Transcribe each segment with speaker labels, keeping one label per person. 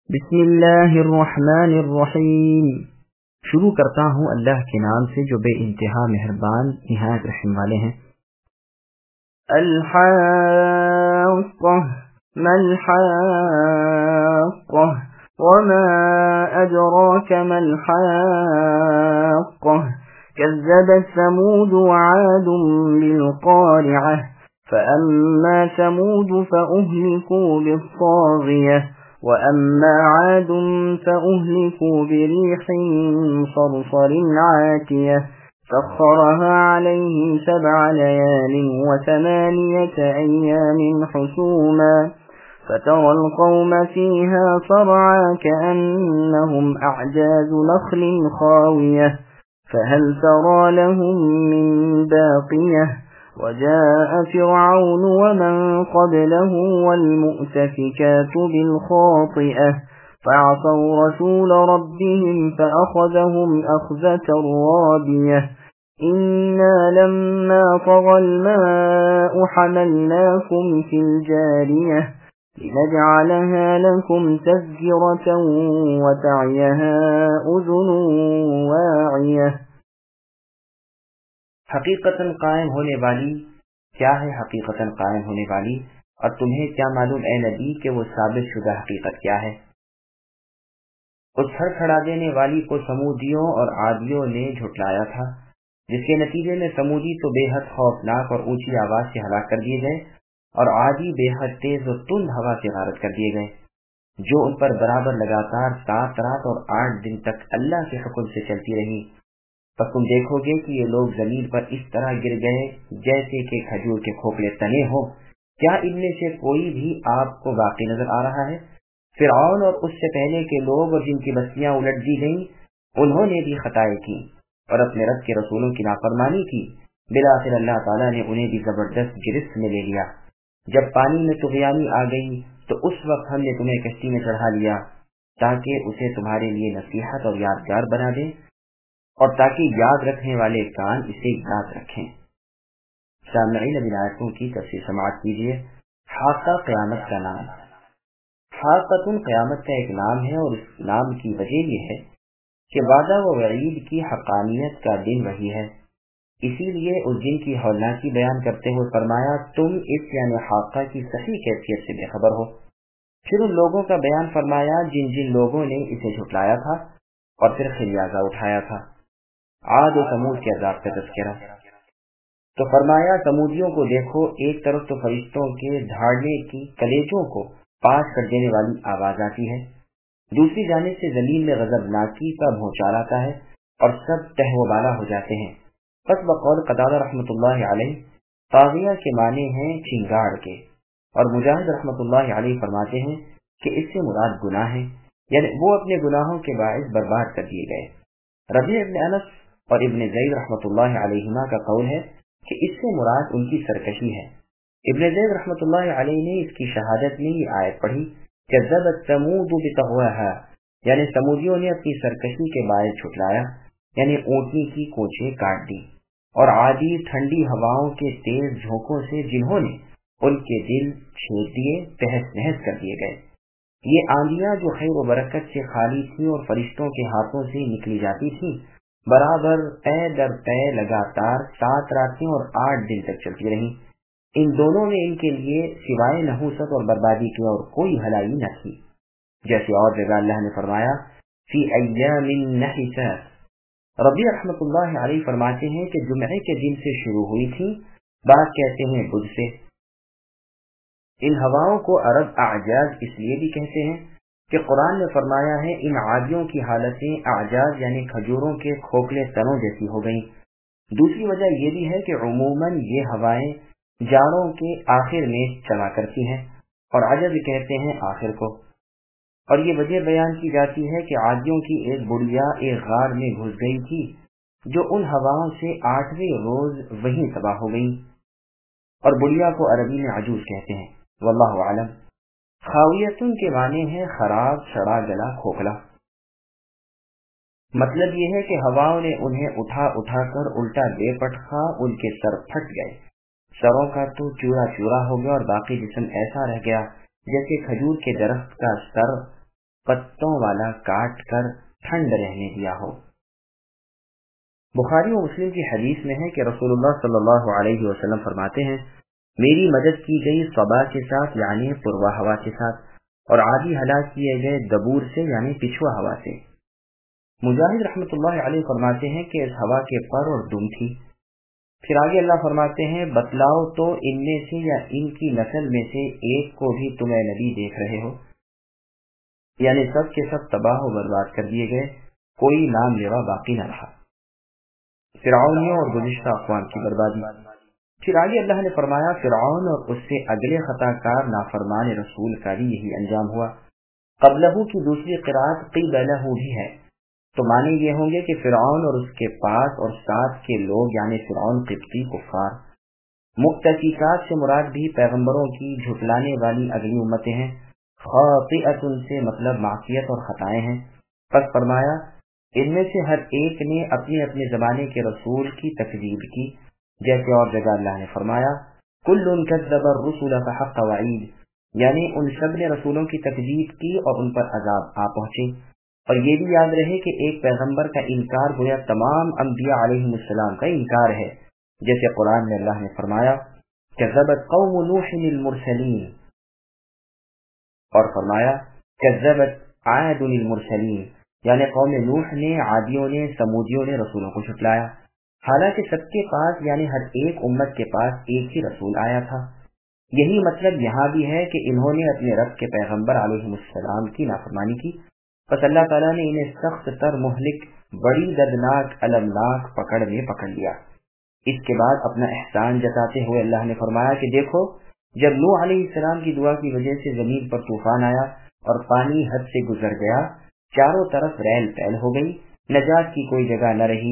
Speaker 1: بسم اللہ الرحمن الرحیم۔ شروع کرتا ہوں اللہ کے نام سے جو بے انتہا مہربان نہایت رحم والے ہیں۔ الحاقہ ما الحاقہ وما ادراک ما الحاقہ كذبت ثمود وعاد بالقارعہ فأما ثمود فأهلكوا بالطاغية وأما عاد فأهلكوا بريح صرصر عاتية سخرها عليهم 7 ليال و8 أيام حسوما فترى القوم فيها صرعا كأنهم أعجاز نخل خاوية فهل ترى لهم من باقية وجاء فرعون ومن قبله والمؤتفكات بالخاطئة فعصوا رسول ربهم فأخذهم أخذة رابية إنا لما طغى الماء حملناكم في الجارية لنجعلها لكم تذكرة وتعيها أذن واعية۔
Speaker 2: حقیقتاً قائم ہونے والی کیا ہے حقیقتاً قائم ہونے والی، اور تمہیں کیا معلوم اے نبی کہ وہ ثابت شدہ حقیقت کیا ہے؟ اس سر کھڑا دینے والی کو سمودیوں اور عادیوں نے جھٹلایا تھا، جس کے نتیجے میں سمودی تو بے حد خوفناک اور اونچی آواز سے ہلاک کر دیے گئے، اور عادی بے حد تیز و تند ہوا سے غارت کر دیے گئے، جو ان پر برابر لگاتار 7 رات اور 8 دن تک اللہ کے حکم سے چلتی رہی۔ پس تم دیکھو گے کہ یہ لوگ زمین پر اس طرح گر گئے جیسے کہ کھجور کے کھوکھلے تنے ہو۔ کیا ان میں سے کوئی بھی آپ کو باقی نظر آ رہا ہے؟ فرعون اور اس سے پہلے کے لوگ اور جن کی بستیاں الٹ دی گئیں، انہوں نے بھی خطائیں کی اور اپنے رب کے رسولوں کی نافرمانی کی۔ بلاخر اللہ تعالیٰ نے انہیں بھی زبردست گرفت میں لے لیا۔ جب پانی میں طغیانی آ گئی تو اس وقت ہم نے تمہیں کشتی میں چڑھا لیا تاکہ اسے تمہارے لیے نصیحت اور یادگار بنا دیں، اور تاکہ یاد رکھنے والے کان اسے یاد رکھیں۔ سامعین اب آیتوں کی تفسیر سماعت کیجیے۔ حاقہ قیامت کا نام۔ حاقۃ قیامت کا ایک نام ہے، اور اس نام کی وجہ یہ ہے کہ وعدہ و وعید کی حقانیت کا دن وہی ہے، اسی لیے اس دن کی ہولناکی بیان کرتے ہوئے فرمایا تم اس یعنی حاقہ کی صحیح کیفیت سے بے خبر ہو۔ پھر ان لوگوں کا بیان فرمایا جن جن لوگوں نے اسے جھٹلایا تھا اور پھر خمیازہ اٹھایا تھا۔ عاد و ثمود کے عذاب کا تذکرہ۔ تو فرمایا سمودیوں کو دیکھو، ایک طرف تو فرشتوں کے دھاڑنے کی کلیجوں کو پاش کر دینے والی آواز آتی ہے، دوسری جانب سے زمین میں غضبناکی کا بھونچال آتا ہے اور سب تہو بالا ہو جاتے ہیں۔ پس بقول قتادہ رحمۃ اللہ علیہ، طاغیہ کے معنی ہیں چنگاڑ کے، اور مجاہد رحمۃ اللہ علیہ فرماتے ہیں کہ اس سے مراد گناہ ہے، یعنی وہ اپنے گناہوں کے باعث برباد کر دیے گئے۔ ربیع ابن انس اور ابن زید رحمۃ اللہ علیہما کا قول ہے کہ اس سے مراد ان کی سرکشی ہے۔ ابن زید رحمۃ اللہ علیہ نے اس کی شہادت میں یہ آیت پڑھی کذبت ثمود بطغواها، یعنی سمودیوں نے اپنی سرکشی کے باعث جھٹلایا، یعنی اونٹنی کی کوچھیں کاٹ دی، اور عادی ٹھنڈی ہواؤں کے تیز جھونکوں سے جنہوں نے ان کے دل چھید دیے، تہس نہس کر دیے گئے۔ یہ آندیاں جو خیر و برکت سے خالی تھیں اور فرشتوں کے ہاتھوں سے نکلی جاتی تھیں، برابر پے در پے لگاتار 7 راتیں اور 8 دن تک چلتی رہیں۔ ان دونوں میں ان کے لیے سوائے نحوست اور بربادی کے اور کوئی بھلائی نہ تھی، جیسے اور جگہ اللہ نے فرمایا فی ایام نحسات۔ ربیع رحمۃ اللہ علیہ فرماتے ہیں کہ جمعے کے دن سے شروع ہوئی تھی، بعض کہتے ہیں بدھ سے۔ ان ہواؤں کو عرب اعجاز اس لیے بھی کہتے ہیں کہ قرآن نے فرمایا ہے ان عادیوں کی حالتیں اعجاز یعنی کھجوروں کے کھوکھلے تنوں جیسی ہو گئیں۔ دوسری وجہ یہ بھی ہے کہ عموماً یہ ہوائیں جاڑوں کے آخر میں چلا کرتی ہیں، اور عجب کہتے ہیں آخر کو، اور یہ وجہ بیان کی جاتی ہے کہ عادیوں کی ایک بڑھیا ایک غار میں گھس گئی تھی جو ان ہواؤں سے 8ویں روز وہیں تباہ ہو گئی، اور بڑھیا کو عربی میں عجوز کہتے ہیں، واللہ اعلم۔ خاویتن کے معنی ہے خراب، سڑا گلا، کھوکھلا۔ مطلب یہ ہے کہ ہواؤں نے انہیں اٹھا اٹھا کر الٹا بے پٹخا ان کے سر پھٹ گئے، سروں کا تو چورا چورا ہو گیا اور باقی جسم ایسا رہ گیا جیسے کھجور کے درخت کا سر پتوں والا کاٹ کر ٹھنڈ رہنے دیا ہو۔ بخاری و مسلم کی حدیث میں ہے کہ رسول اللہ صلی اللہ علیہ وسلم فرماتے ہیں، میری مدد کی گئی صبا کے ساتھ یعنی پروا ہوا کے ساتھ، اور عادی ہلاک کیے گئے دبور سے یعنی پچھوا ہوا سے۔ مجاہد رحمۃ اللہ علیہ فرماتے ہیں کہ اس ہوا کے پر اور دم تھی۔ پھر آگے اللہ فرماتے ہیں، بتلاؤ تو ان میں سے یا ان کی نسل میں سے ایک کو بھی تم اے نبی دیکھ رہے ہو، یعنی سب کے سب تباہ و برباد کر دیے گئے، کوئی نام لیوا باقی نہ رہا۔ فرعونیوں اور گزشتہ اقوام کی بربادی۔ پھر آگے اللہ نے فرمایا، فرعون اور اس سے اگلے خطا کار نافرمان رسول کا بھی یہی انجام ہوا۔ قبلہ کی دوسری قرأت قبلہ بھی ہے، تو معنی یہ ہوں گے کہ فرعون اور اس کے پاس اور ساتھ کے لوگ یعنی فرعون قبطی کفار۔ مقتفیات سے مراد بھی پیغمبروں کی جھٹلانے والی اگلی امتیں ہیں۔ خاطئۃ سے مطلب معصیت اور خطائیں ہیں۔ پس فرمایا، ان میں سے ہر ایک نے اپنے اپنے زمانے کے رسول کی تکذیب کی، جیسے اور جگہ اللہ نے فرمایا، کل کذب الرسل فحق وعید، یعنی ان سب نے رسولوں کی تکذیب کی اور ان پر عذاب آ پہنچے۔ اور یہ بھی یاد رہے کہ ایک پیغمبر کا انکار گویا تمام انبیاء علیہم السلام کا انکار ہے، جیسے قرآن میں اللہ نے فرمایا، کذبت قوم نوح المرسلین، اور فرمایا کذبت عاد المرسلین، یعنی قوم نوح نے، عادیوں نے، سمودیوں نے رسولوں کو جھٹلایا، حالانکہ سب کے پاس یعنی ہر ایک امت کے پاس ایک ہی رسول آیا تھا۔ یہی مطلب یہاں بھی ہے کہ انہوں نے اپنے رب کے پیغمبر علیہ السلام کی نافرمانی کی، بس اللہ تعالیٰ نے انہیں سخت تر مہلک، بڑی دردناک المناک پکڑ میں پکڑ لیا۔ اس کے بعد اپنا احسان جتاتے ہوئے اللہ نے فرمایا کہ دیکھو، جب نوح علیہ السلام کی دعا کی وجہ سے زمین پر طوفان آیا اور پانی حد سے گزر گیا، چاروں طرف ریل پیل ہو گئی، نجات کی کوئی جگہ نہ رہی،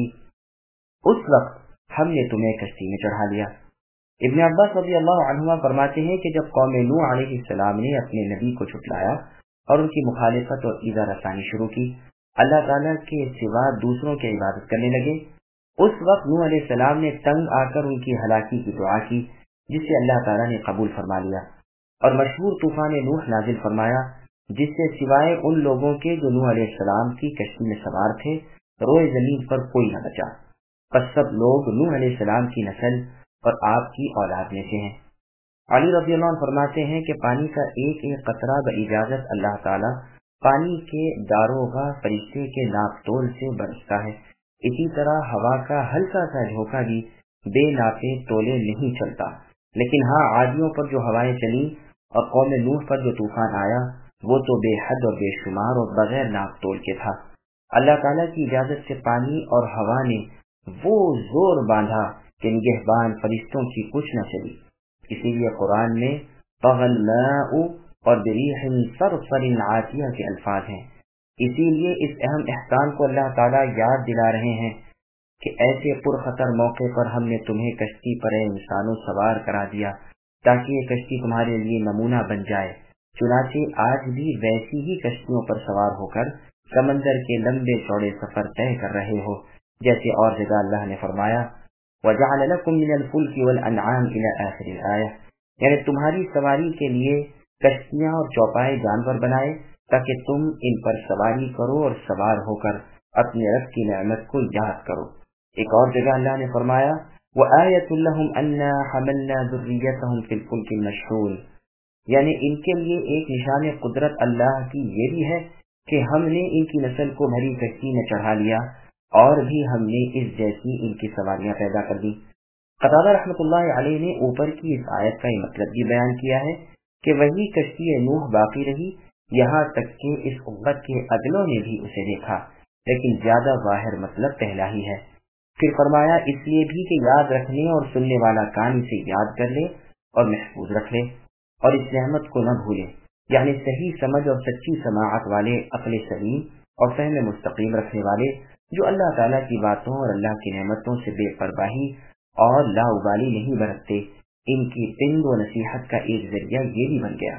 Speaker 2: اس وقت ہم نے تمہیں کشتی میں چڑھا لیا۔ ابن عباس رضی اللہ عنہما فرماتے ہیں کہ جب قوم نوح علیہ السلام نے اپنے نبی کو جھٹلایا اور ان کی مخالفت اور ایذا رسانی شروع کی، اللہ تعالیٰ کے سوا دوسروں کی عبادت کرنے لگے، اس وقت نوح علیہ السلام نے تنگ آ کر ان کی ہلاکی کی دعا کی، جسے اللہ تعالیٰ نے قبول فرما لیا، اور مشہور طوفان نوح نازل فرمایا، جس سے سوائے ان لوگوں کے جو نوح علیہ السلام کی کشتی میں سوار تھے، روئے زمین پر کوئی نہ بچا، بس سب لوگ نوح علیہ السلام کی نسل اور آپ کی اولاد میں سے ہیں۔ علی رضی اللہ عنہ فرماتے ہیں کہ پانی کا ایک ایک قطرہ باجازت اللہ تعالیٰ پانی کے داروغہ فرشتے کے ناپ تول سے برستا ہے، اسی طرح ہوا کا ہلکا سا جھونکا بھی بے ناپے تولے نہیں چلتا، لیکن ہاں عادیوں پر جو ہوائیں چلی اور قوم نوح پر جو طوفان آیا وہ تو بے حد اور بے شمار اور بغیر ناپ تول کے تھا۔ اللہ تعالیٰ کی اجازت سے پانی اور ہوا نے وہ زور باندھا کہ نگہبان فرشتوں کی کچھ نہ چلی، اسی لیے قرآن میں طغى الماء اور بریح صرصر عاتیہ کے الفاظ ہیں۔ اسی لیے اس اہم احسان کو اللہ تعالیٰ یاد دلا رہے ہیں کہ ایسے پرخطر موقع پر ہم نے تمہیں کشتی پر انسانوں سوار کرا دیا تاکہ یہ کشتی تمہارے لیے نمونہ بن جائے۔ چنانچہ آج بھی ویسی ہی کشتیوں پر سوار ہو کر سمندر کے لمبے چوڑے سفر طے کر رہے ہو، جیسے اور جگہ اللہ نے فرمایا وَجَعَلَ لَكُم مِّنَ الْفُلْكِ وَالْأَنْعَامِ إِلَى آخِرِ الْآيَةِ، یعنی تمہاری سواری کے لیے کشتیاں اور چوپائے جانور بنائے تاکہ تم ان پر سواری کرو اور سوار ہو کر اپنے رب کی نعمت کو یاد کرو۔ ایک اور جگہ اللہ نے فرمایا وَآيَةٌ لَهُمْ أَنَّا حَمَلْنَا ذُرِّيَّتَهُمْ فِي الْفُلْكِ الْمَشْحُونِ، یعنی ان کے لیے ایک نشان قدرت اللہ کی یہ بھی ہے کہ ہم نے ان کی نسل کو بھری کشتی میں چڑھا لیا، اور بھی ہم نے اس جیسی ان کی سواریاں پیدا کر دی۔ قتادہ رحمۃ اللہ علیہ نے اوپر کی اس آیت کا یہ مطلب بھی بیان کیا ہے کہ وہی کشتی نوح باقی رہی یہاں تک کہ اس امت کے اگلوں نے بھی اسے دیکھا، لیکن زیادہ ظاہر مطلب پہلا ہی ہے۔ پھر فرمایا اس لیے بھی کہ یاد رکھنے اور سننے والا کان اسے یاد کر لے اور محفوظ رکھ لے اور اس نعمت کو نہ بھولے، یعنی صحیح سمجھ اور سچی سماعت والے، عقل سلیم اور فہم مستقیم رکھنے والے، جو اللہ تعالیٰ کی باتوں اور اللہ کی نعمتوں سے بے پرواہی اور لا ابالی نہیں برتتے، ان کی پند و نصیحت کا ایک ذریعہ یہ بھی بن گیا۔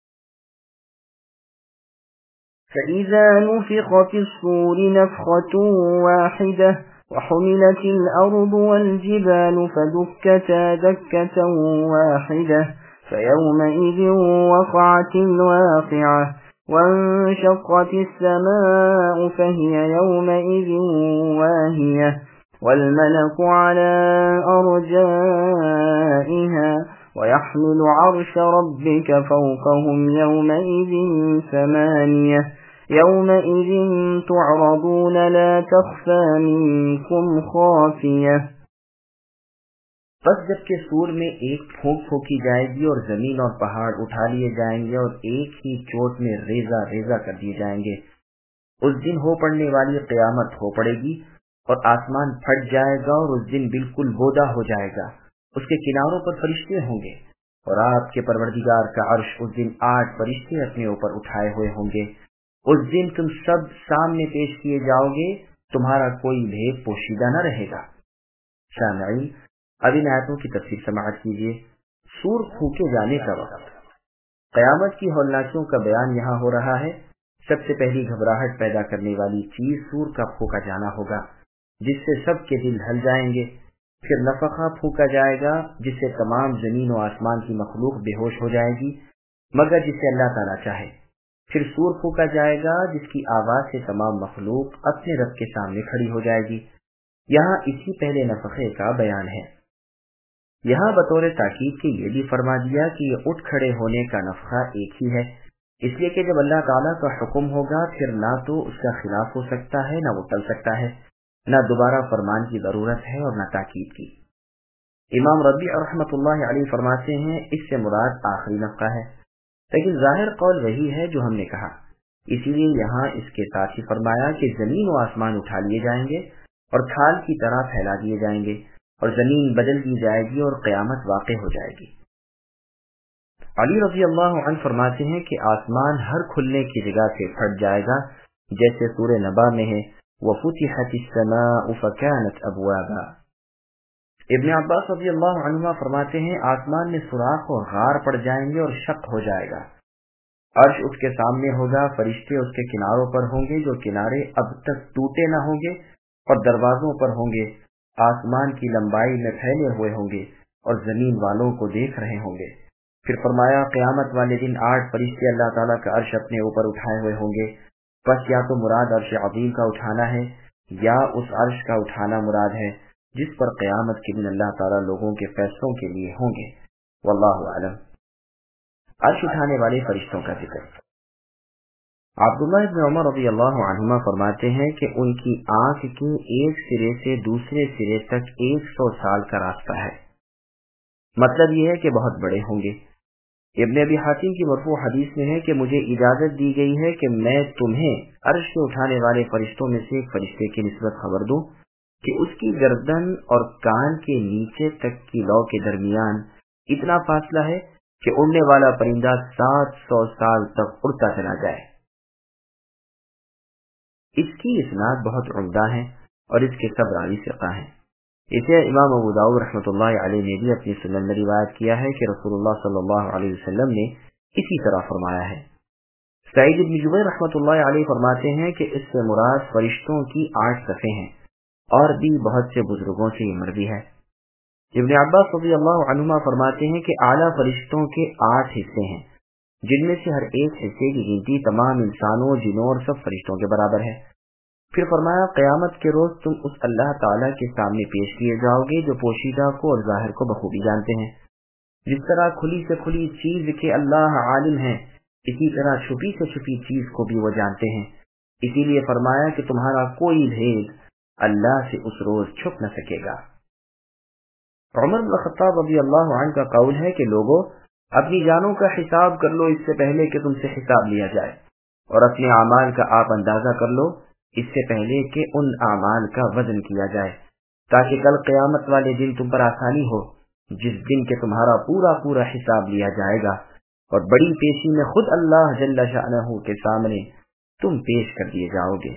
Speaker 1: فَإِذَا نُفِخَ فِي الصُّورِ نَفْخَةٌ وَاحِدَةٌ وَحُمِلَتِ الْأَرْضُ وَالْجِبَالُ فَدُكَّتَا دَكَّةً وَاحِدَةً فَيَوْمَئِذٍ وَقَعَتِ الْوَاقِعَةُ وانشقت السماء فهي يومئذ واهية والملك على أرجائها ويحمل عرش ربك فوقهم يومئذ ثمانية يومئذ تعرضون لا تخفى منكم خافية.
Speaker 2: بس جب کہ سور میں ایک پھونک پھونکی جائے گی اور زمین اور پہاڑ اٹھا لیے جائیں گے اور ایک ہی چوٹ میں ریزہ ریزہ کر دیے جائیں گے. اس دن ہو پڑنے والی قیامت ہو پڑے گی اور آسمان پھٹ جائے گا اور اس دن بالکل بودا ہو جائے گا. اس کے کناروں پر فرشتے ہوں گے اور آپ کے پروردگار کا عرش اس دن 8 فرشتے اپنے اوپر اٹھائے ہوئے ہوں گے. اس دن تم سب سامنے پیش کیے جاؤ گے, تمہارا کوئی بھید پوشیدہ نہ رہے گا. سامعین, اب ان آیتوں کی تفسیر سماعت کیجیے. سور پھونکے جانے کا وقت, قیامت کی ہولناکیوں کا بیان یہاں ہو رہا ہے. سب سے پہلی گھبراہٹ پیدا کرنے والی چیز سور کا پھونکا جانا ہوگا, جس سے سب کے دل ہل جائیں گے. پھر نفخہ پھونکا جائے گا, جس سے تمام زمین و آسمان کی مخلوق بے ہوش ہو جائے گی مگر جسے اللہ تعالیٰ چاہے. پھر سور پھونکا جائے گا, جس کی آواز سے تمام مخلوق اپنے رب کے سامنے کھڑی ہو جائے گی. یہاں اسی پہلے نفخے کا بیان ہے. یہاں بطور تاکید کے یہ بھی فرما دیا کہ یہ اٹھ کھڑے ہونے کا نفخہ ایک ہی ہے, اس لیے کہ جب اللہ تعالیٰ کا حکم ہوگا پھر نہ تو اس کا خلاف ہو سکتا ہے, نہ وہ ٹل سکتا ہے, نہ دوبارہ فرمان کی ضرورت ہے اور نہ تاکید کی. امام ربیع رحمۃ اللہ علیہ فرماتے ہیں اس سے مراد آخری نفخہ ہے, لیکن ظاہر قول وہی ہے جو ہم نے کہا. اسی لیے یہاں اس کے ساتھ ہی فرمایا کہ زمین و آسمان اٹھا لیے جائیں گے اور کھال کی طرح پھیلا دیے جائیں گے اور زمین بدل دی جائے گی اور قیامت واقع ہو جائے گی. علی رضی اللہ عنہ فرماتے ہیں کہ آسمان ہر کھلنے کی جگہ سے پھٹ جائے گا, جیسے سورہ نبا میں ہے وَفُتِحَتِ السَّمَاءُ فَكَانَتْ أَبْوَابًا. ابن عباس رضی اللہ عنہ فرماتے ہیں آسمان میں سوراخ اور غار پڑ جائیں گے اور شق ہو جائے گا. عرش اس کے سامنے ہوگا, فرشتے اس کے کناروں پر ہوں گے جو کنارے اب تک ٹوٹے نہ ہوں گے اور دروازوں پر ہوں گے. آسمان کی لمبائی میں پھیلے ہوئے ہوں گے اور زمین والوں کو دیکھ رہے ہوں گے. پھر فرمایا قیامت والے دن 8 فرشتے اللہ تعالیٰ کا عرش اپنے اوپر اٹھائے ہوئے ہوں گے. بس یا تو مراد عرش عظیم کا اٹھانا ہے یا اس عرش کا اٹھانا مراد ہے جس پر قیامت کے دن اللہ تعالیٰ لوگوں کے فیصلوں کے لیے ہوں گے. واللہ اعلم. عرش اٹھانے والے فرشتوں کا ذکر. عبداللہ ابن عمر رضی اللہ عنہما فرماتے ہیں کہ ان کی آنکھ کے ایک سرے سے دوسرے سرے تک 100 سال کا راستہ ہے. مطلب یہ ہے کہ بہت بڑے ہوں گے. ابن ابی حاتم کی مرفوع حدیث میں ہے کہ مجھے اجازت دی گئی ہے کہ میں تمہیں عرش سے اٹھانے والے فرشتوں میں سے ایک فرشتے کی نسبت خبر دوں کہ اس کی گردن اور کان کے نیچے تک کی لو کے درمیان اتنا فاصلہ ہے کہ اڑنے والا پرندہ 700 سال تک اڑتا چلا جائے. اس کی اسناد بہت عمدہ ہے اور اس کے سب راوی ثقہ ہیں. اسے امام ابو داؤد رحمۃ اللہ علیہ نے بھی اپنی سنن میں روایت کیا ہے کہ رسول اللہ صلی اللہ علیہ وسلم نے اسی طرح فرمایا ہے. سعید بن جبیر رحمۃ اللہ علیہ فرماتے ہیں کہ اس سے مراد فرشتوں کی 8 صفیں ہیں اور بھی بہت سے بزرگوں سے یہ مروی ہے. ابن عباس رضی اللہ عنہما فرماتے ہیں کہ اعلیٰ فرشتوں کے 8 حصے ہیں جن میں سے ہر ایک حصے کی گنتی تمام انسانوں, جنوں اور سب فرشتوں کے برابر ہے. پھر فرمایا قیامت کے روز تم اس اللہ تعالیٰ کے سامنے پیش کیے جاؤ گے جو پوشیدہ کو اور ظاہر کو بخوبی جانتے ہیں. جس طرح کھلی سے کھلی چیز کے اللہ عالم ہیں, اسی طرح چھپی سے چھپی چیز کو بھی وہ جانتے ہیں. اسی لیے فرمایا کہ تمہارا کوئی بھید اللہ سے اس روز چھپ نہ سکے گا. عمر بن خطاب رضی اللہ عنہ کا قول ہے کہ لوگوں اپنی جانوں کا حساب کر لو اس سے پہلے کہ تم سے حساب لیا جائے, اور اپنے اعمال کا آپ اندازہ کر لو اس سے پہلے کہ ان اعمال کا وزن کیا جائے, تاکہ کل قیامت والے دن تم پر آسانی ہو, جس دن کے تمہارا پورا پورا حساب لیا جائے گا اور بڑی پیشی میں خود اللہ جل شأنہ کے سامنے تم پیش کر دیے جاؤ گے.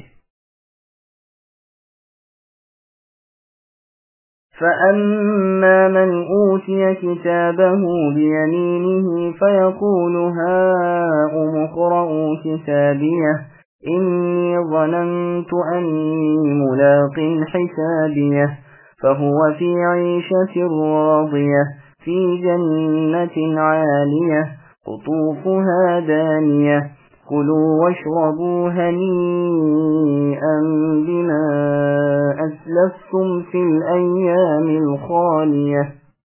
Speaker 1: فَأَمَّا مَنْ أُوتِيَ كِتَابَهُ بِيَمِينِهِ فَيَقُولُ هَاؤُمُ اقْرَءُوا كِتَابِيَهْ إِنِّي ظَنَنتُ أَنِّي مُلَاقٍ حِسَابِيَهْ فَهُوَ فِي عِيشَةٍ رَاضِيَةٍ فِي جَنَّةٍ عَالِيَةٍ قُطُوفُهَا دَانِيَةٌ كلوا واشربوا هنيئا بما أسلفتم في الأيام الخالية.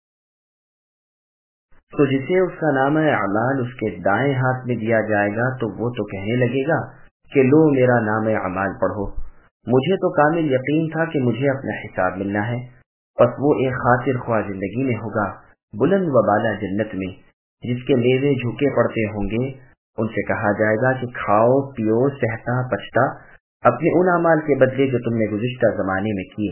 Speaker 2: تو جسے اس کا نامہ اعمال اس کے دائیں ہاتھ میں دیا جائے گا تو وہ تو کہنے لگے گا کہ لو میرا نامہ اعمال پڑھو، مجھے تو کامل یقین تھا کہ مجھے اپنا حساب ملنا ہے. پس وہ ایک خاطر خواہ زندگی میں ہوگا بلند و بالا جنت میں، جس کے میوے جھوکے پڑتے ہوں گے. ان سے کہا جائے گا کہ کھاؤ پیو سہتا پچتا اپنے ان اعمال کے بدلے جو تم نے گزشتہ زمانے میں کیے.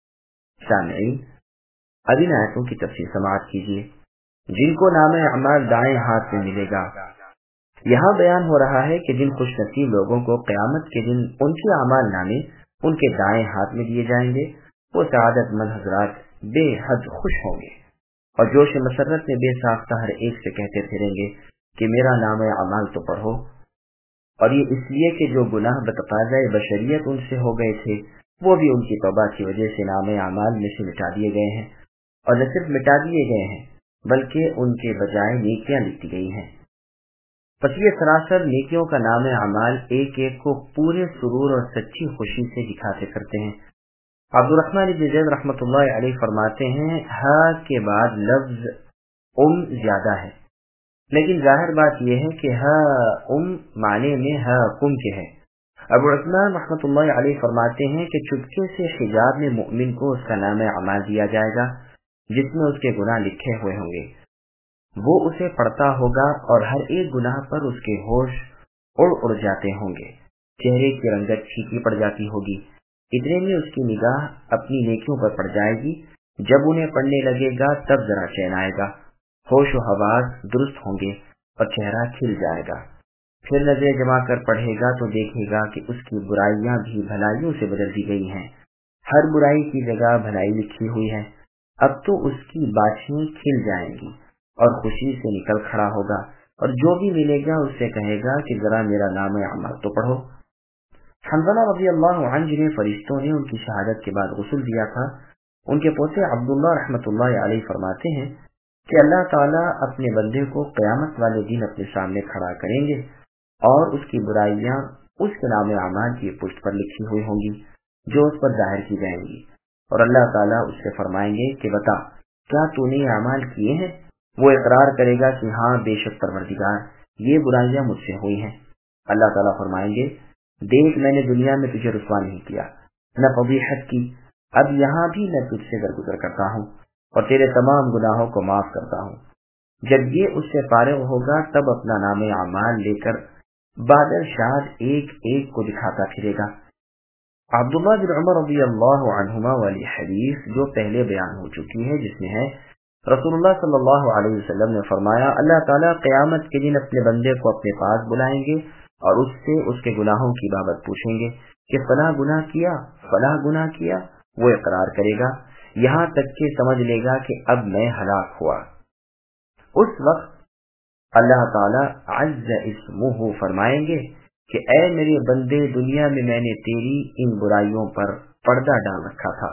Speaker 2: سامعین، اب ان آیتوں کی تفصیل سماعت کیجیے. جن کو نام اعمال دائیں ہاتھ میں ملے گا، یہاں بیان ہو رہا ہے کہ جن خوش نصیب لوگوں کو قیامت کے دن ان کے اعمال نامے ان کے دائیں ہاتھ میں دیے جائیں گے، وہ سعادت مند حضرات بے حد خوش ہوں گے اور جوش مسرت میں بے ساختہ ہر ایک سے کہتے پھریں گے کہ میرا نام اعمال تو پڑھو. اور یہ اس لیے کہ جو گناہ بتقاضۂ بشریت ان سے ہو گئے تھے وہ بھی ان کی توبہ کی وجہ سے نام اعمال میں سے مٹا دیے گئے ہیں، اور نہ صرف مٹا دیے گئے ہیں بلکہ ان کے بجائے نیکیاں لکھی گئی ہیں. پس یہ سراسر نیکیوں کا نام اعمال ایک ایک کو پورے سرور اور سچی خوشی سے دکھاتے کرتے ہیں. عبد الرحمن بن زید رحمۃ اللہ علیہ فرماتے ہیں ہا کے بعد لفظ زیادہ ہے، لیکن ظاہر بات یہ ہے کہ ہا معنی میں ہا کم کے ہے. ابو عثمان رحمۃ اللہ علیہ فرماتے ہیں کہ چپکے سے حجاب میں مؤمن کو اس کا نام اعمال دیا جائے گا جس میں اس کے گناہ لکھے ہوئے ہوں گے. وہ اسے پڑھتا ہوگا اور ہر ایک گناہ پر اس کے ہوش اڑ جاتے ہوں گے، چہرے کی رنگت پھیکی پڑ جاتی ہوگی. اتنے میں اس کی نگاہ اپنی نیکیوں پر پڑ جائے گی. جب انہیں پڑھنے لگے گا تب ذرا چین آئے گا، ہوش و حواس درست ہوں گے اور چہرہ کھل جائے گا. پھر نظریں جما کر پڑھے گا تو دیکھے گا کہ اس کی برائیاں بھی بھلائیوں سے بدل دی گئی ہیں، ہر برائی کی جگہ بھلائی لکھی ہوئی ہے. اب تو اس کی باتیں کھل جائیں گی اور خوشی سے نکل کھڑا ہوگا، اور جو بھی ملے گا اس سے کہے گا کہ ذرا میرا نام اعمال تو پڑھو. حنظلہ رضی اللہ عنہ جنہیں فرشتوں نے ان کی شہادت کے بعد غسل دیا تھا، ان کے پوتے عبداللہ رحمۃ اللہ علیہ فرماتے ہیں کہ اللہ تعالیٰ اپنے بندے کو قیامت والے دن اپنے سامنے کھڑا کریں گے اور اس کی برائیاں اس کے نام اعمال کی پشت پر لکھی ہوئی ہوں گی جو اس پر ظاہر کی جائیں گی. اور اللہ تعالیٰ اس سے فرمائیں گے کہ بتا کیا تو نے اعمال کیے ہیں؟ وہ اقرار کرے گا کہ ہاں بے شک پروردگار یہ برائیاں مجھ سے ہوئی ہیں. اللہ تعالیٰ فرمائیں گے دیکھ میں نے دنیا میں تجھے رسوا نہیں کیا نہ فضیحت کی، اب یہاں بھی میں تجھ سے درگزر کرتا ہوں اور تیرے تمام گناہوں کو معاف کرتا ہوں. جب یہ اس سے فارغ ہوگا تب اپنا نام اعمال لے کر بادل شاد ایک ایک کو دکھاتا پھرے گا. عبداللہ بن عمر رضی اللہ عنہما والی حدیث جو پہلے بیان ہو چکی ہے، جس میں ہے رسول اللہ صلی اللہ علیہ وسلم نے فرمایا اللہ تعالیٰ قیامت کے دن اپنے بندے کو اپنے پاس بلائیں گے اور اس سے اس کے گناہوں کی بابت پوچھیں گے کہ فلاں گناہ کیا فلاں گناہ کیا. وہ اقرار کرے گا یہاں تک کہ سمجھ لے گا کہ اب میں ہلاک ہوا. اس وقت اللہ تعالیٰ عز اسمہ فرمائیں گے کہ اے میرے بندے دنیا میں میں نے تیری ان برائیوں پر پردہ ڈال رکھا تھا،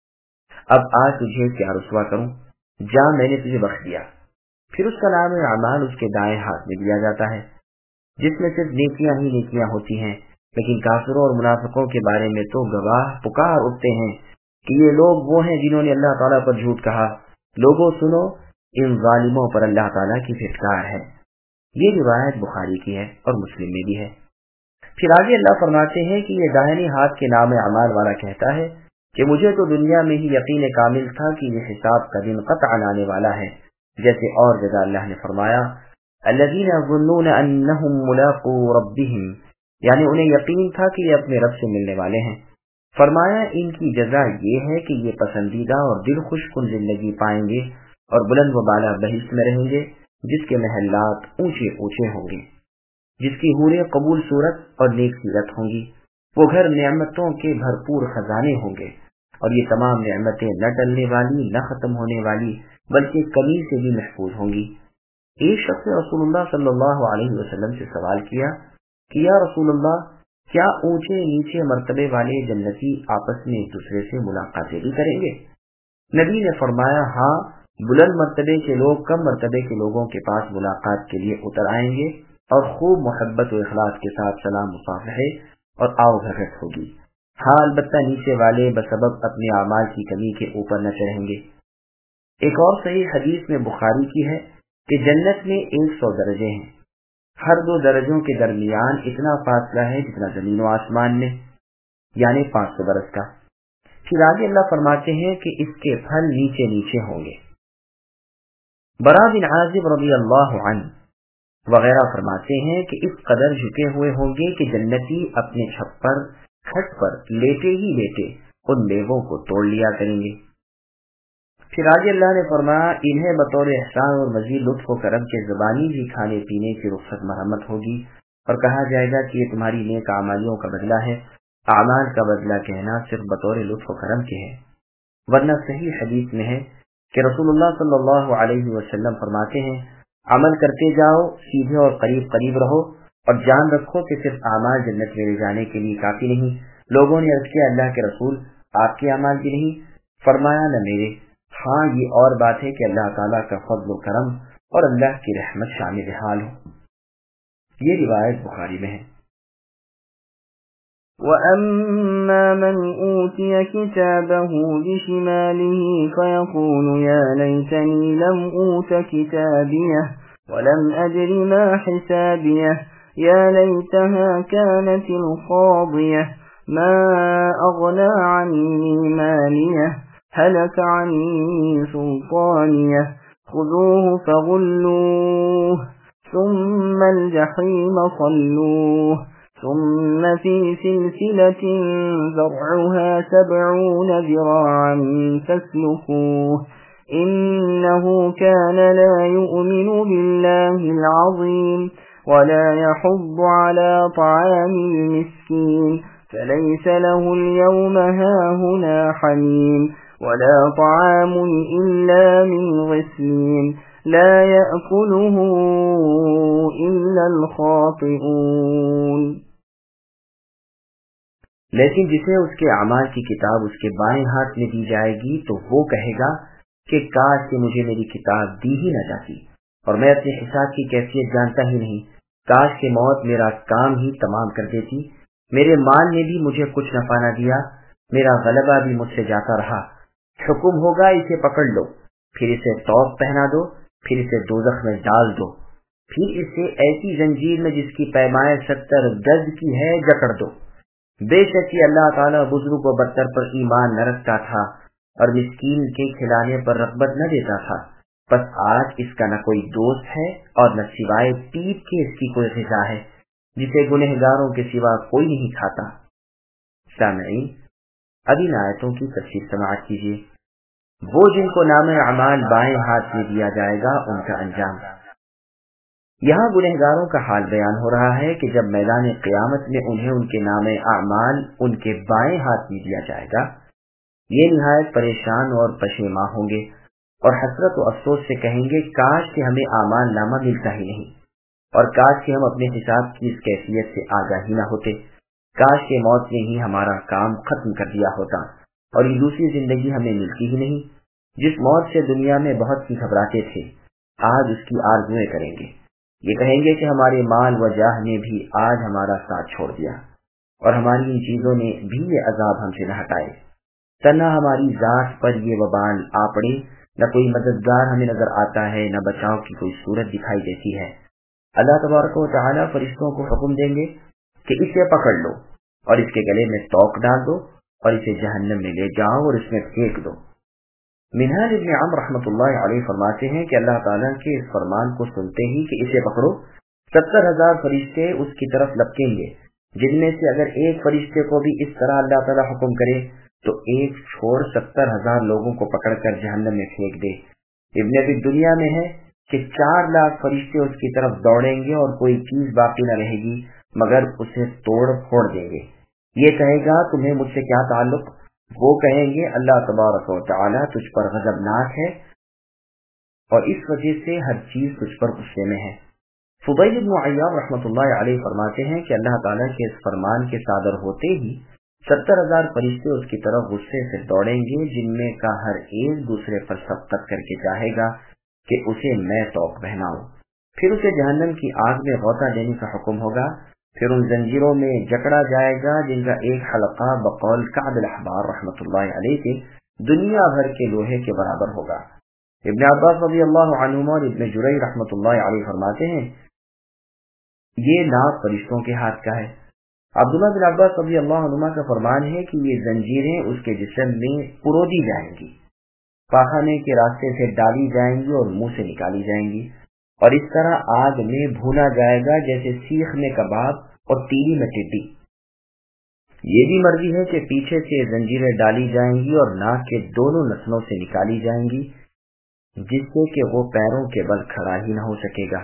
Speaker 2: اب آج تجھے کیا رسوا کروں، جا میں نے تجھے بخش دیا. پھر اس کا نام اعمال اس کے دائیں ہاتھ میں دیا جاتا ہے جس میں صرف نیکیاں ہی نیکیاں ہوتی ہیں، لیکن کافروں اور منافقوں کے بارے میں تو گواہ پکار اٹھتے ہیں کہ یہ لوگ وہ ہیں جنہوں نے اللہ تعالیٰ پر جھوٹ کہا. لوگوں سنو ان ظالموں پر اللہ تعالیٰ کی پھٹکار ہے. یہ روایت بخاری کی ہے اور مسلم میں بھی ہے. پھر آگے اللہ فرماتے ہیں کہ یہ داہنے ہاتھ کے نام اعمال والا کہتا ہے کہ مجھے تو دنیا میں ہی یقین کامل تھا کہ یہ حساب کا دن قطعا آنے والا ہے، جیسے اور جگہ اللہ نے فرمایا الذین یظنون انہم ملاقو ربہم، یعنی انہیں یقین تھا کہ یہ اپنے رب سے ملنے والے ہیں. فرمایا ان کی جزا یہ ہے کہ یہ پسندیدہ اور دل خوش کن زندگی پائیں گے اور بلند و بالا بہشت میں رہیں گے جس کے محلات اونچے اونچے ہوں گے، جس کی حوریں قبول صورت اور نیک سیرت ہوں گی. وہ گھر نعمتوں کے بھرپور خزانے ہوں گے اور یہ تمام نعمتیں نہ ٹلنے والی نہ ختم ہونے والی بلکہ کمی سے بھی محفوظ ہوں گی. ایک شخص نے رسول اللہ صلی اللہ علیہ وسلم سے سوال کیا کہ یا رسول اللہ کیا اونچے نیچے مرتبے والے جنتی آپس میں ایک دوسرے سے ملاقاتیں بھی کریں گے؟ نبی نے فرمایا ہاں، بلند مرتبے کے لوگ کم مرتبے کے لوگوں کے پاس ملاقات کے لیے اتر آئیں گے اور خوب محبت و اخلاص کے ساتھ سلام مصافحے اور آؤ بھگت ہوگی۔ ہاں البتہ نیچے والے بسبب اپنے اعمال کی کمی کے اوپر نہ چڑھیں گے۔ ایک اور صحیح حدیث میں بخاری کی ہے کہ جنت میں 100 درجے ہیں، ہر 2 درجوں کے درمیان اتنا فاصلہ ہے جتنا زمین و آسمان میں، یعنی 500 برس کا۔ پھر آگے اللہ فرماتے ہیں کہ اس کے پھل نیچے نیچے ہوں گے۔ برا بن عازب رضی اللہ عنہ وغیرہ فرماتے ہیں کہ اس قدر جھکے ہوئے ہوں گے کہ جنتی اپنے چھپر کھٹ پر لیٹے ہی لیٹے ان میووں کو توڑ لیا کریں گے۔ پھر آگے اللہ نے فرمایا انہیں بطور احسان اور مزید لطف و کرم کے زبانی بھی کھانے پینے کی رخصت مرحمت ہوگی، اور کہا جائے گا کہ یہ تمہاری نیک اعمالیوں کا بدلہ ہے۔ اعمال کا بدلہ کہنا صرف بطور لطف و کرم کے ہے، ورنہ صحیح حدیث میں ہے کہ رسول اللہ صلی اللہ علیہ وسلم فرماتے ہیں عمل کرتے جاؤ، سیدھے اور قریب قریب رہو، اور جان رکھو کہ صرف اعمال جنت میں لے جانے کے لیے کافی نہیں۔ لوگوں نے عرض کیا اللہ کے رسول آپ کے اعمال بھی نہیں؟ فرمایا نہ میرے، ہاں یہ اور بات ہے کہ اللہ تعالیٰ کا فضل و کرم اور اللہ کی رحمت شامل حال ہو۔ یہ روایت بخاری میں ہے۔
Speaker 1: وَأَمَّا مَنْ أُوتِيَ كِتَابَهُ بِشِمَالِهِ فَيَقُولُ يَا لَيْتَنِي لَمْ أُوتَ كِتَابِيَهْ وَلَمْ أَدْرِ مَا حِسَابِيَهْ يَا لَيْتَهَا كَانَتِ الْقَاضِيَةَ مَا أَغْنَى عَنِّي مَالِيَهْ هَلَكَ عَنِّي سُلْطَانِيَهْ خُذُوهُ فَغُلُّوهُ ثُمَّ الْجَحِيمَ صَلُّوهُ ثم في سلسلة ذرعها 70 ذراعا فاسلكوه إنه كان لا يؤمن بالله العظيم ولا يحض على طعام المسكين فليس له اليوم هاهنا حميم ولا طعام إلا من غسلين لا يأكله إلا الخاطئون۔
Speaker 2: لیکن جسے اس کے اعمال کی کتاب اس کے بائیں ہاتھ میں دی جائے گی تو وہ کہے گا کہ کاش کہ مجھے میری کتاب دی ہی نہ جاتی اور میں اپنے حساب کی کیفیت جانتا ہی نہیں، کاش کہ موت میرا کام ہی تمام کر دیتی، میرے مال نے بھی مجھے کچھ نفع نہ دیا، میرا غلبہ بھی مجھ سے جاتا رہا۔ حکم ہوگا اسے پکڑ لو، پھر اسے توق پہنا دو، پھر اسے دوزخ میں ڈال دو، پھر اسے ایسی زنجیر میں جس کی پیمائش 70 گز کی ہے جکڑ دو۔ بے شک یہ اللہ تعالیٰ بزرگ و برتر پر ایمان نہ رکھتا تھا اور مسکین کے کھلانے پر رغبت نہ دیتا تھا، بس آج اس کا نہ کوئی دوست ہے اور نہ سوائے پیٹ کے اس کی کوئی غذا ہے جسے گنہگاروں کے سوا کوئی نہیں کھاتا۔ سامعین، اب ان آیتوں کی تفسیر سماعت کیجیے۔ وہ جن کو نام اعمال بائیں ہاتھ میں دیا جائے گا ان کا انجام۔ یہاں گنہگاروں کا حال بیان ہو رہا ہے کہ جب میدان قیامت میں انہیں ان کے نام اعمال ان کے بائیں ہاتھ میں دیا جائے گا، یہ نہایت پریشان اور پشیماں ہوں گے اور حسرت و افسوس سے کہیں گے کاش کہ ہمیں اعمال نامہ ملتا ہی نہیں، اور کاش کہ ہم اپنے حساب کی اس کیفیت سے آگاہ ہی نہ ہوتے، کاش کہ موت نے ہی ہمارا کام ختم کر دیا ہوتا اور یہ دوسری زندگی ہمیں ملتی ہی نہیں۔ جس موت سے دنیا میں بہت سی گھبراتے تھے آج اس کی آرزویں کریں گے، یہ کہیں گے کہ ہمارے مال و جاہ نے بھی آج ہمارا ساتھ چھوڑ دیا اور ہماری ان چیزوں نے بھی یہ عذاب ہم سے نہ ہٹائے، نہ ہماری ذات پر یہ وبال آ پڑے، نہ کوئی مددگار ہمیں نظر آتا ہے، نہ بچاؤ کی کوئی صورت دکھائی دیتی ہے۔ اللہ تبارک و تعالیٰ فرشتوں کو حکم دیں گے کہ اسے پکڑ لو اور اس کے گلے میں توق ڈال دو اور اسے جہنم میں لے جاؤ اور اس میں پھینک دو۔ منہاج ابن عمرو رحمۃ اللہ علیہ فرماتے ہیں کہ اللہ تعالیٰ کے اس فرمان کو سنتے ہی کہ اسے پکڑو، 70,000 فرشتے اس کی طرف لپکیں گے، جن میں سے اگر ایک فرشتے کو بھی اس طرح اللہ تعالیٰ حکم کرے تو ایک چھوڑ 70,000 لوگوں کو پکڑ کر جہنم میں پھینک دے۔ ابن ابی دنیا میں ہے کہ 4 لاکھ فرشتے اس کی طرف دوڑیں گے اور کوئی چیز باقی نہ رہے گی مگر اسے توڑ پھوڑ دیں گے۔ یہ کہے گا تمہیں مجھ سے کیا تعلق؟ وہ کہیں گے اللہ تبارک و تعالیٰ تجھ پر غضبناک ہے اور اس وجہ سے ہر چیز تجھ پر غصے میں ہے۔ فضیل بن عیاض رحمۃ اللہ علیہ فرماتے ہیں کہ اللہ تعالیٰ کے اس فرمان کے صادر ہوتے ہی 70,000 فرشتے اس کی طرف غصے سے دوڑیں گے، جن میں کا ہر ایک دوسرے پر سبقت کر کے چاہے گا کہ اسے میں توق پہناؤں۔ پھر اسے جہنم کی آگ میں غوطہ دینے کا حکم ہوگا، پھر ان زنجیروں میں جکڑا جائے گا جن کا ایک حلقہ بقول کعب الاحبار رحمۃ اللہ علیہ کے دنیا بھر کے لوہے کے برابر ہوگا۔ ابن عباس رضی اللہ عنہما اور ابن جریج رحمۃ اللہ علیہ فرماتے ہیں یہ ناک فرشتوں کے ہاتھ کا ہے۔ عبداللہ بن عباس رضی اللہ عنہما کا فرمان ہے کہ یہ زنجیریں اس کے جسم میں پرودی جائیں گی، پاخانے کے راستے سے ڈالی جائیں گی اور منہ سے نکالی جائیں گی، اور اس طرح آگ میں بھونا جائے گا جیسے سیخ میں کباب اور تیلی میں ٹڈی۔ یہ بھی مرضی ہے کہ پیچھے سے زنجیریں ڈالی جائیں گی اور ناک کے دونوں نسلوں سے نکالی جائیں گی، جس سے کہ وہ پیروں کے بل کھڑا ہی نہ ہو سکے گا۔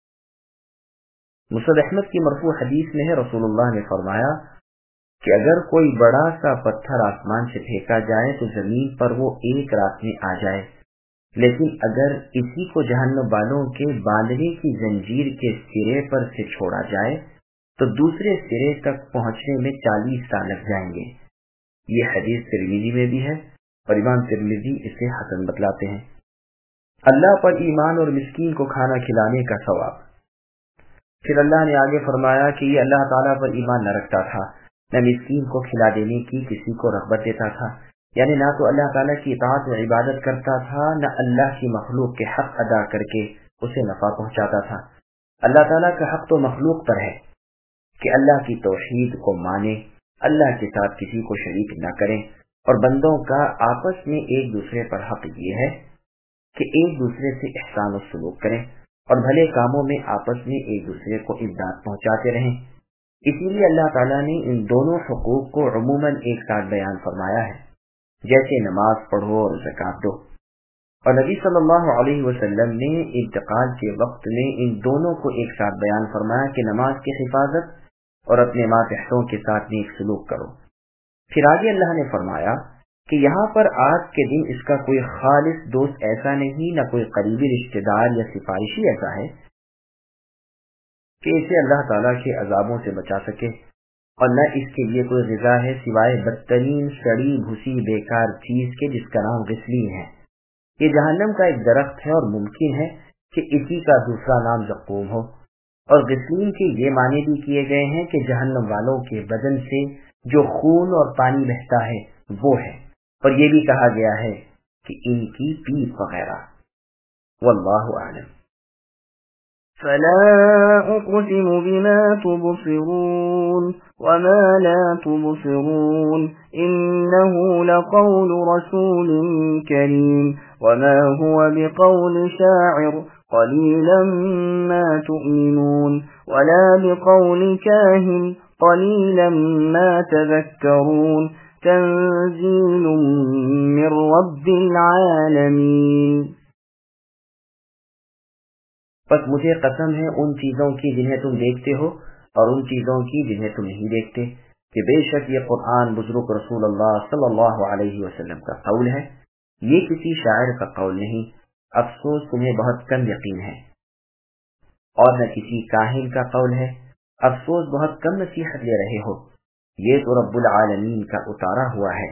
Speaker 2: مسند احمد کی مرفوع حدیث میں ہے رسول اللہ نے فرمایا کہ اگر کوئی بڑا سا پتھر آسمان سے پھینکا جائے تو زمین پر وہ ایک رات میں آ جائے، لیکن اگر اسی کو جہنم والوں کے باندھنے کی زنجیر کے سرے پر سے چھوڑا جائے تو دوسرے سرے تک پہنچنے میں 40 سال لگ جائیں گے۔ یہ حدیث ترمذی میں بھی ہے اور امام ترمذی اسے حسن بتلاتے ہیں۔ اللہ پر ایمان اور مسکین کو کھانا کھلانے کا ثواب۔ پھر اللہ نے آگے فرمایا کہ یہ اللہ تعالیٰ پر ایمان نہ رکھتا تھا، نہ مسکین کو کھلا دینے کی کسی کو رغبت دیتا تھا، یعنی نہ تو اللہ تعالیٰ کی اطاعت و عبادت کرتا تھا، نہ اللہ کی مخلوق کے حق ادا کر کے اسے نفع پہنچاتا تھا۔ اللہ تعالیٰ کا حق تو مخلوق پر ہے کہ اللہ کی توحید کو مانے، اللہ کے ساتھ کسی کو شریک نہ کریں، اور بندوں کا آپس میں ایک دوسرے پر حق یہ ہے کہ ایک دوسرے سے احسان و سلوک کریں اور بھلے کاموں میں آپس میں ایک دوسرے کو امداد پہنچاتے رہیں۔ اسی لیے اللہ تعالیٰ نے ان دونوں حقوق کو عموماً ایک ساتھ بیان فرمایا ہے، جیسے نماز پڑھو اور زکوٰۃ دو، اور نبی صلی اللہ علیہ وسلم نے انتقال کے وقت میں ان دونوں کو ایک ساتھ بیان فرمایا کہ نماز کی حفاظت اور اپنے ماتحتوں کے ساتھ نیک سلوک کرو۔ پھر آگے اللہ نے فرمایا کہ یہاں پر آج کے دن اس کا کوئی خالص دوست ایسا نہیں، نہ کوئی قریبی رشتہ دار یا سفارشی ایسا ہے کہ اسے اللہ تعالیٰ کے عذابوں سے بچا سکے، اور نہ اس کے لیے کوئی غذا ہے سوائے بدترین سڑی بھوسی بیکار چیز کے جس کا نام غسلین ہے۔ یہ جہنم کا ایک درخت ہے اور ممکن ہے کہ اسی کا دوسرا نام زقوم ہو، اور غسلین کے یہ معنی بھی کیے گئے ہیں کہ جہنم والوں کے بدن سے جو خون اور پانی بہتا ہے وہ ہے، اور یہ بھی کہا گیا ہے کہ ان کی پیپ وغیرہ۔ واللہ اعلم۔
Speaker 1: فلا أقسم بما تبصرون وما لا تبصرون إنه لقول رسول كريم وما هو بقول شاعر قليلا ما تؤمنون ولا بقول كاهن قليلا ما تذكرون تنزيل من رب العالمين۔
Speaker 2: بس مجھے قسم ہے ان چیزوں کی جنہیں تم دیکھتے ہو اور ان چیزوں کی جنہیں تم نہیں دیکھتے، کہ بے شک یہ قرآن بزرگ رسول اللہ صلی اللہ علیہ وسلم کا قول ہے، یہ کسی شاعر کا قول نہیں، افسوس تمہیں بہت کم یقین ہے، اور نہ کسی کاہن کا قول ہے، افسوس بہت کم نصیحت لے رہے ہو، یہ تو رب العالمین کا اتارا ہوا ہے۔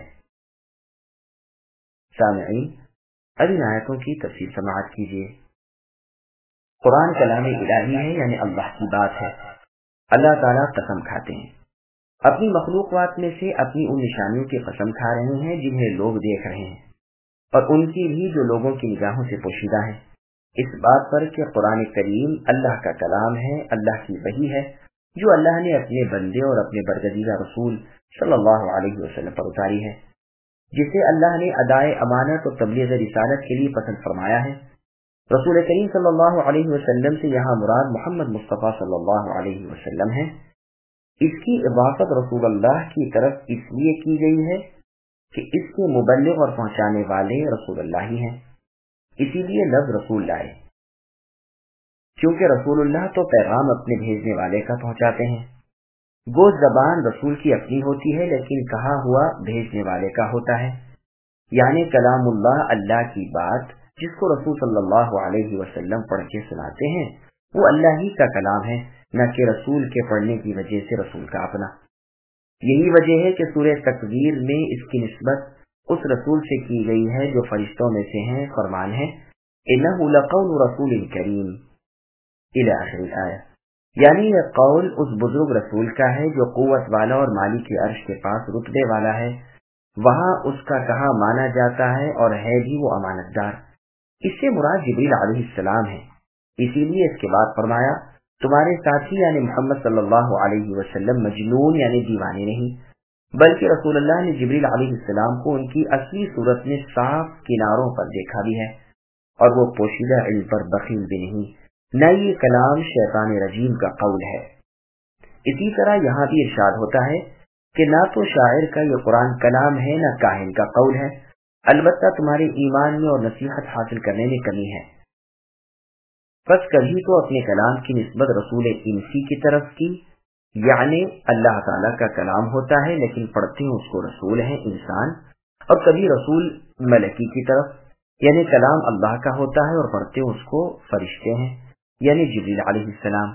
Speaker 2: سامعین، اب ان آیتوں کی تفصیل سماعت کیجیے۔ قرآن کلام الہی ہے، یعنی اللہ کی بات ہے۔ اللہ تعالیٰ قسم کھاتے ہیں، اپنی مخلوقات میں سے اپنی ان نشانیوں کی قسم کھا رہے ہیں جنہیں لوگ دیکھ رہے ہیں، اور ان کی بھی جو لوگوں کی نگاہوں سے پوشیدہ ہیں، اس بات پر کہ قرآن کریم اللہ کا کلام ہے، اللہ کی وحی ہے جو اللہ نے اپنے بندے اور اپنے برگزیدہ رسول صلی اللہ علیہ وسلم پر اتاری ہے، جسے اللہ نے ادائے امانت اور تبلیغ رسالت کے لیے پسند فرمایا ہے۔ رسول کریم صلی اللہ علیہ وسلم سے یہاں مراد محمد مصطفیٰ صلی اللہ علیہ وسلم ہے۔ اس کی اضافت رسول اللہ کی طرف اس لیے کی گئی ہے کہ اس کے مبلغ اور پہنچانے والے رسول اللہ ہی ہیں، اسی لیے لفظ رسول لائے، کیونکہ رسول اللہ تو پیغام اپنے بھیجنے والے کا پہنچاتے ہیں۔ گو زبان رسول کی اپنی ہوتی ہے، لیکن کہا ہوا بھیجنے والے کا ہوتا ہے، یعنی کلام اللہ، اللہ کی بات جس کو رسول صلی اللہ علیہ وسلم پڑھ کے سناتے ہیں وہ اللہ ہی کا کلام ہے، نہ کہ رسول کے پڑھنے کی وجہ سے رسول کا اپنا۔ یہی وجہ ہے کہ سورہ تکویر میں اس کی نسبت اس رسول سے کی گئی ہے جو فرشتوں میں سے ہیں، فرمان ہے اِنَّهُ لَقَوْلُ رَسُولٍ كَرِيمٍ، الی آخر الآیہ۔ یعنی یہ قول اس بزرگ رسول کا ہے جو قوت والا اور مالک عرش کے پاس رتبے والا ہے، وہاں اس کا کہا مانا جاتا ہے اور ہے بھی وہ امانت دار۔ اس سے مراد جبریل علیہ السلام ہے، اسی لیے اس کے بعد فرمایا تمہارے ساتھی یعنی محمد صلی اللہ علیہ وسلم مجنون یعنی دیوانے نہیں، بلکہ رسول اللہ نے جبریل علیہ السلام کو ان کی اصلی صورت میں صاف کناروں پر دیکھا بھی ہے، اور وہ پوشیدہ علم پر بخیل بھی نہیں، نہ یہ کلام شیطان رجیم کا قول ہے۔ اسی طرح یہاں بھی ارشاد ہوتا ہے کہ نہ تو شاعر کا یہ قرآن کلام ہے نہ کاہن کا قول ہے، البتہ تمہارے ایمان میں اور نصیحت حاصل کرنے میں کمی ہے۔ بس کبھی تو اپنے کلام کی نسبت رسول انسی کی طرف کی، یعنی اللہ تعالیٰ کا کلام ہوتا ہے لیکن پڑھتے ہیں اس کو رسول ہیں انسان، اور کبھی رسول ملکی کی طرف، یعنی کلام اللہ کا ہوتا ہے اور پڑھتے ہیں اس کو فرشتے ہیں یعنی جبریل علیہ السلام،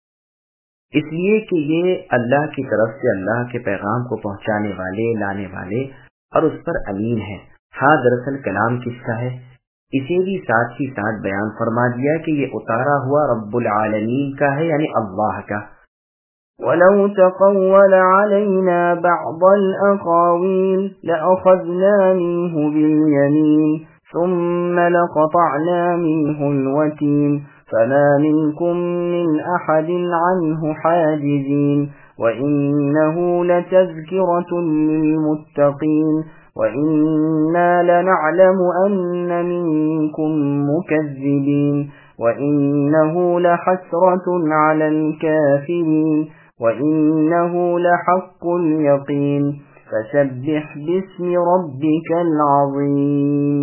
Speaker 2: اس لیے کہ یہ اللہ کی طرف سے اللہ کے پیغام کو پہنچانے والے، لانے والے اور اس پر امین ہے۔ ہاں دراصل کلام کس کا ہے اسے بھی ساتھ ہی ساتھ بیان فرما دیا کہ یہ اتارا ہوا رب العالمین کا ہے یعنی اللہ کا۔
Speaker 1: وَلَوْ تَقَوَّلَ عَلَيْنَا بَعْضَ الْأَقَاوِيلِ لَأَخَذْنَا مِنْهُ بِالْيَمِينِ ثُمَّ لَقَطَعْنَا مِنْهُ الْوَتِينَ فَمَا مِنْكُمْ مِنْ أَحَدٍ عَنْهُ حَاجِزِينَ وَإِنَّهُ لَتَذْكِرَةٌ لِلْمُتَّقِينَ وَإِنَّا لَنَعْلَمُ أَنَّ مِنْكُمْ مُكَذِّبِينَ وَإِنَّهُ لَحَسْرَةٌ عَلَى الْكَافِرِينَ وَإِنَّهُ لَحَقُّ الْيَقِينِ فَسَبِّحْ بِاسْمِ رَبِّكَ الْعَظِيمِ۔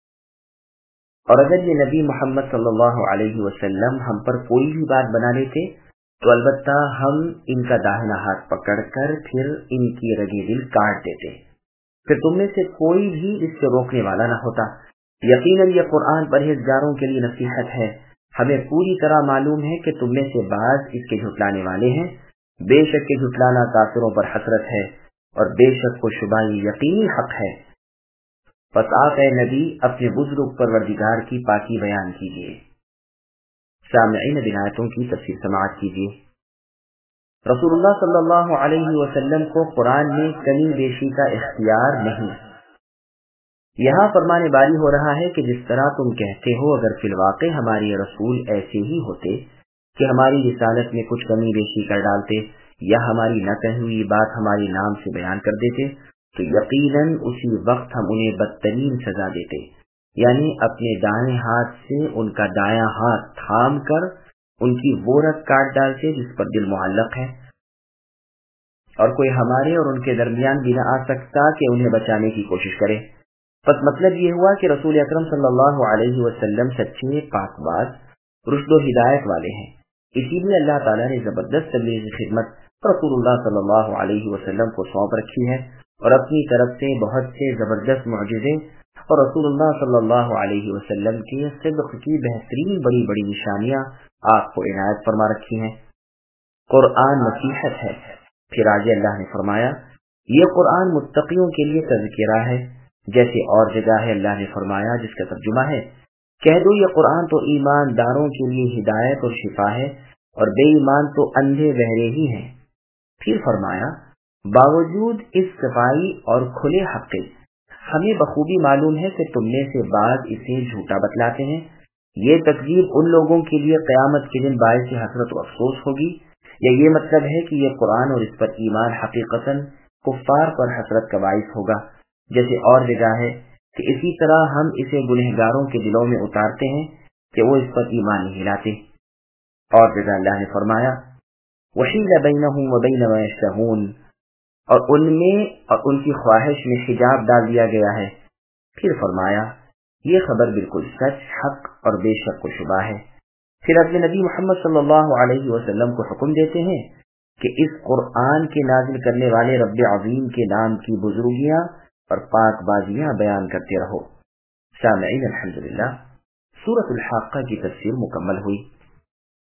Speaker 2: اور اگر یہ نبی محمد صلی اللہ علیہ وسلم ہم پر کوئی بھی بات بنا لیتے تو البتہ ہم ان کا داہنا ہاتھ پکڑ کر پھر ان کی رگیں دل کاٹ دیتے، پھر تم میں سے کوئی بھی اس سے روکنے والا نہ ہوتا۔ یقیناً یہ قرآن پرہیزگاروں کے لیے نصیحت ہے، ہمیں پوری طرح معلوم ہے کہ تم میں سے بعض اس کے جھٹلانے والے ہیں، بے شک کہ جھٹلانا کافروں پر حسرت ہے اور بے شک کو شبہ یقینی حق ہے۔ پس آپ اے نبی اپنے بزرگ پروردگار کی پاکی بیان کیجیے۔ سامعین آیتوں کی تفسیر سماعت کیجیے۔ رسول اللہ صلی اللہ علیہ وسلم کو قرآن میں کمی بیشی کا اختیار نہیں۔ یہاں فرمانے باری ہو رہا ہے کہ جس طرح تم کہتے ہو اگر فی الواقع ہمارے رسول ایسے ہی ہوتے کہ ہماری رسالت میں کچھ کمی بیشی کر ڈالتے یا ہماری نہ کہی ہوئی بات ہمارے نام سے بیان کر دیتے تو یقیناً اسی وقت ہم انہیں بدترین سزا دیتے، یعنی اپنے دائیں ہاتھ سے ان کا دایاں ہاتھ تھام کر ان کی وہ رگ کاٹ ڈالتے جس پر دل معلق ہے، اور کوئی ہمارے اور ان کے درمیان بھی نہ آ سکتا کہ انہیں بچانے کی کوشش کرے۔ پس مطلب یہ ہوا کہ رسول اکرم صلی اللہ علیہ وسلم سچے پاک باز رشد و ہدایت والے ہیں، اسی لیے اللہ تعالیٰ نے زبردست تبلیغ خدمت رسول اللہ صلی اللہ علیہ وسلم کو سونپ رکھی ہے اور اپنی طرف سے بہت سے زبردست معجزے اور رسول اللہ صلی اللہ علیہ وسلم کے صدق کی بہترین بڑی بڑی نشانیاں آپ کو عنایت فرما رکھی ہیں۔ قرآن نصیحت ہے، پھر آگے اللہ نے فرمایا یہ قرآن متقیوں کے لیے تذکرہ ہے، جیسے اور جگہ ہے اللہ نے فرمایا جس کا ترجمہ ہے کہہ دو یہ قرآن تو ایمانداروں کے لیے ہدایت اور شفا ہے اور بے ایمان تو اندھے بہرے ہی ہیں۔ پھر فرمایا باوجود اس صفائی اور کھلے حق کے ہمیں بخوبی معلوم ہے کہ تم میں سے بعض اسے جھوٹا بتلاتے ہیں، یہ تکذیب ان لوگوں کے لیے قیامت کے دن باعث حسرت و افسوس ہوگی، یا یہ مطلب ہے کہ یہ قرآن اور اس پر ایمان حقیقتاً کفار پر حسرت کا باعث ہوگا، جیسے اور جگہ ہے کہ اسی طرح ہم اسے گنہگاروں کے دلوں میں اتارتے ہیں کہ وہ اس پر ایمان نہیں لاتے۔ اور جگہ اللہ نے فرمایا وَحِيلَ بَيْنَهُمْ وَبَيْنَ مَا يَشْتَهُونَ، اور ان میں اور ان کی خواہش میں حجاب ڈال دیا گیا ہے۔ پھر فرمایا یہ خبر بالکل سچ، حق اور بے شک و شبہ ہے۔ پھر اپنے نبی محمد صلی اللہ علیہ وسلم کو حکم دیتے ہیں کہ اس قرآن کے نازل کرنے والے رب عظیم کے نام کی بزرگیاں اور پاک بازیاں بیان کرتے رہو۔ سامعین الحمدللہ، سورۃ الحاقہ کی تفسیر مکمل ہوئی۔